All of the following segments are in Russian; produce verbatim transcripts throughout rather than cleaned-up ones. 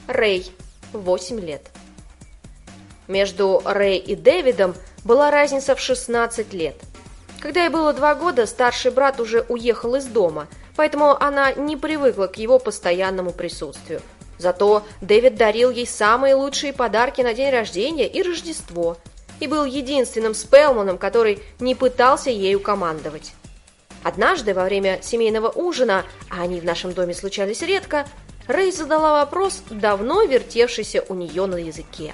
Рэй, восемь лет. Между Рэй и Дэвидом была разница в шестнадцать лет. Когда ей было два года, старший брат уже уехал из дома, поэтому она не привыкла к его постоянному присутствию. Зато Дэвид дарил ей самые лучшие подарки на день рождения и Рождество, и был единственным Спелманом, который не пытался ею командовать. Однажды во время семейного ужина, а они в нашем доме случались редко, Рэй задала вопрос, давно вертевшийся у нее на языке.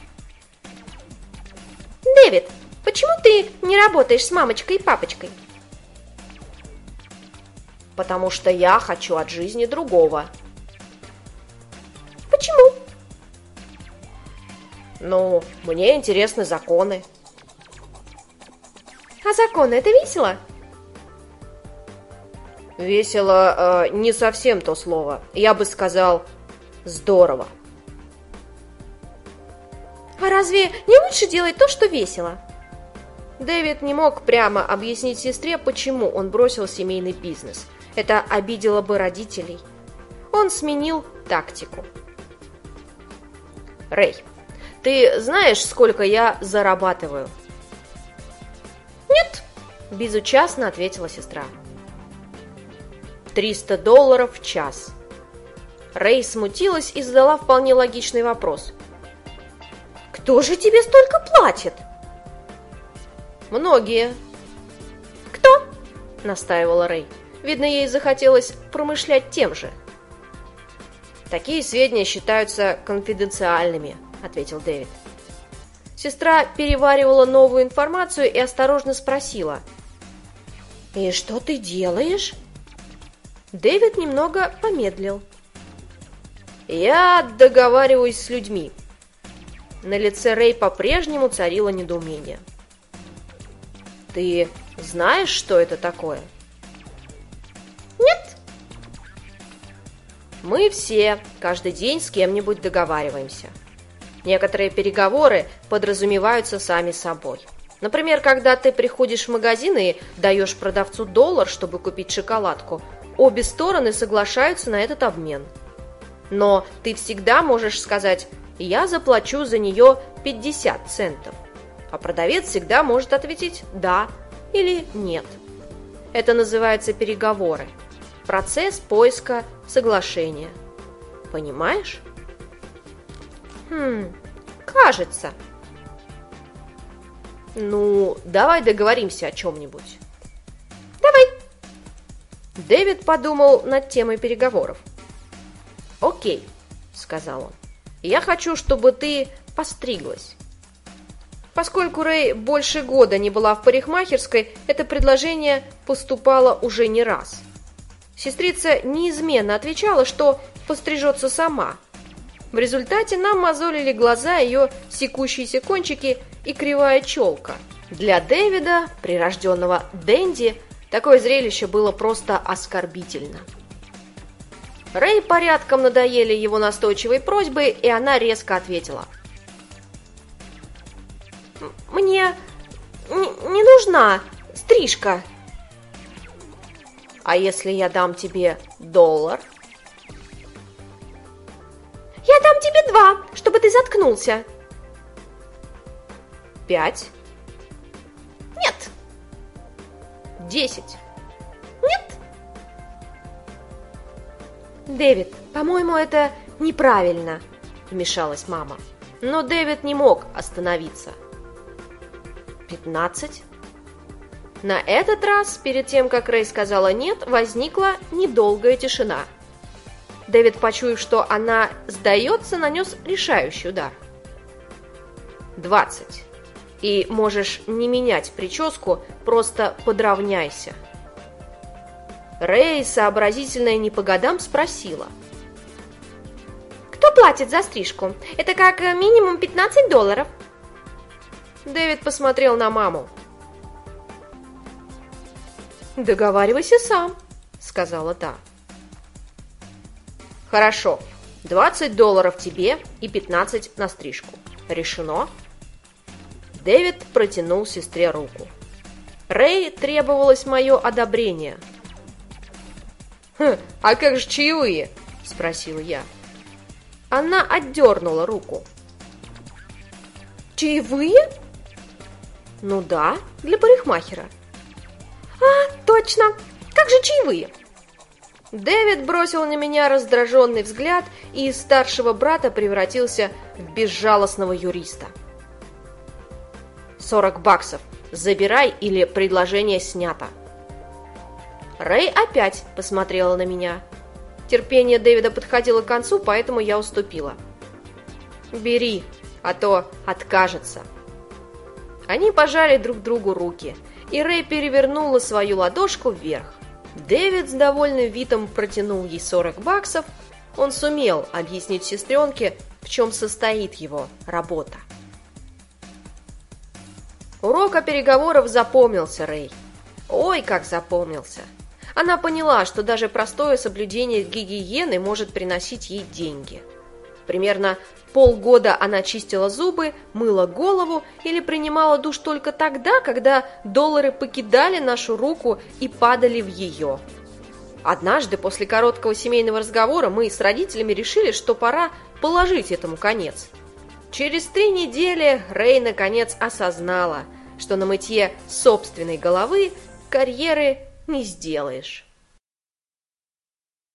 «Дэвид, почему ты не работаешь с мамочкой и папочкой?» «Потому что я хочу от жизни другого». «Почему?» «Ну, мне интересны законы». «А законы — это весело?» «Весело» э, не совсем то слово. Я бы сказал «здорово». «А разве не лучше делать то, что весело?» Дэвид не мог прямо объяснить сестре, почему он бросил семейный бизнес. Это обидело бы родителей. Он сменил тактику. «Рэй, ты знаешь, сколько я зарабатываю?» «Нет», – безучастно ответила сестра. «триста долларов в час». Рэй смутилась и задала вполне логичный вопрос. «Кто же тебе столько платит?» «Многие». «Кто?» – настаивала Рэй. Видно, ей захотелось промышлять тем же. «Такие сведения считаются конфиденциальными», – ответил Дэвид. Сестра переваривала новую информацию и осторожно спросила. «И что ты делаешь?» Дэвид немного помедлил. «Я договариваюсь с людьми». На лице Рэй по-прежнему царило недоумение. «Ты знаешь, что это такое?» «Нет». «Мы все каждый день с кем-нибудь договариваемся. Некоторые переговоры подразумеваются сами собой. Например, когда ты приходишь в магазин и даешь продавцу доллар, чтобы купить шоколадку, обе стороны соглашаются на этот обмен. Но ты всегда можешь сказать: «Я заплачу за нее пятьдесят центов». А продавец всегда может ответить «да» или «нет». Это называется переговоры. Процесс поиска соглашения. Понимаешь? Хм, кажется. Ну, давай договоримся о чем-нибудь. Давай. Дэвид подумал над темой переговоров. «Окей», — сказал он. «Я хочу, чтобы ты постриглась». Поскольку Рэй больше года не была в парикмахерской, это предложение поступало уже не раз. Сестрица неизменно отвечала, что пострижется сама. В результате нам мозолили глаза ее секущиеся кончики и кривая челка. Для Дэвида, прирожденного денди, такое зрелище было просто оскорбительно. Рэй порядком надоели его настойчивые просьбы, и она резко ответила. «Мне не, не нужна стрижка». «А если я дам тебе доллар?» «Я дам тебе два, чтобы ты заткнулся». «Пять?» «Нет». «Десять?» «Нет». «Дэвид, по-моему, это неправильно», — вмешалась мама. Но Дэвид не мог остановиться. «Пятнадцать?» На этот раз, перед тем, как Рэй сказала «нет», возникла недолгая тишина. Дэвид, почуяв, что она сдается, нанес решающий удар. «Двадцать. И можешь не менять прическу, просто подровняйся». Рэй, сообразительная не по годам, спросила. «Кто платит за стрижку? Это как минимум пятнадцать долларов». Дэвид посмотрел на маму. «Договаривайся сам», — сказала та. «Хорошо, двадцать долларов тебе и пятнадцать на стрижку. Решено?» Дэвид протянул сестре руку. Рэй требовалось мое одобрение. «Хм, а как же чаевые?» – спросила я. Она отдернула руку. «Чаевые?» «Ну да, для парикмахера». «А, точно! Как же чаевые?» Дэвид бросил на меня раздраженный взгляд и из старшего брата превратился в безжалостного юриста. «Сорок баксов. Забирай, или предложение снято». Рэй опять посмотрела на меня. Терпение Дэвида подходило к концу, поэтому я уступила. «Бери, а то откажется». Они пожали друг другу руки, и Рэй перевернула свою ладошку вверх. Дэвид с довольным видом протянул ей сорок баксов. Он сумел объяснить сестренке, в чем состоит его работа. Урок переговоров запомнился Рэй. Ой, как запомнился! Она поняла, что даже простое соблюдение гигиены может приносить ей деньги. Примерно полгода она чистила зубы, мыла голову или принимала душ только тогда, когда доллары покидали нашу руку и падали в ее. Однажды после короткого семейного разговора мы с родителями решили, что пора положить этому конец. Через три недели Рэй наконец осознала, что на мытье собственной головы карьеры не сделаешь.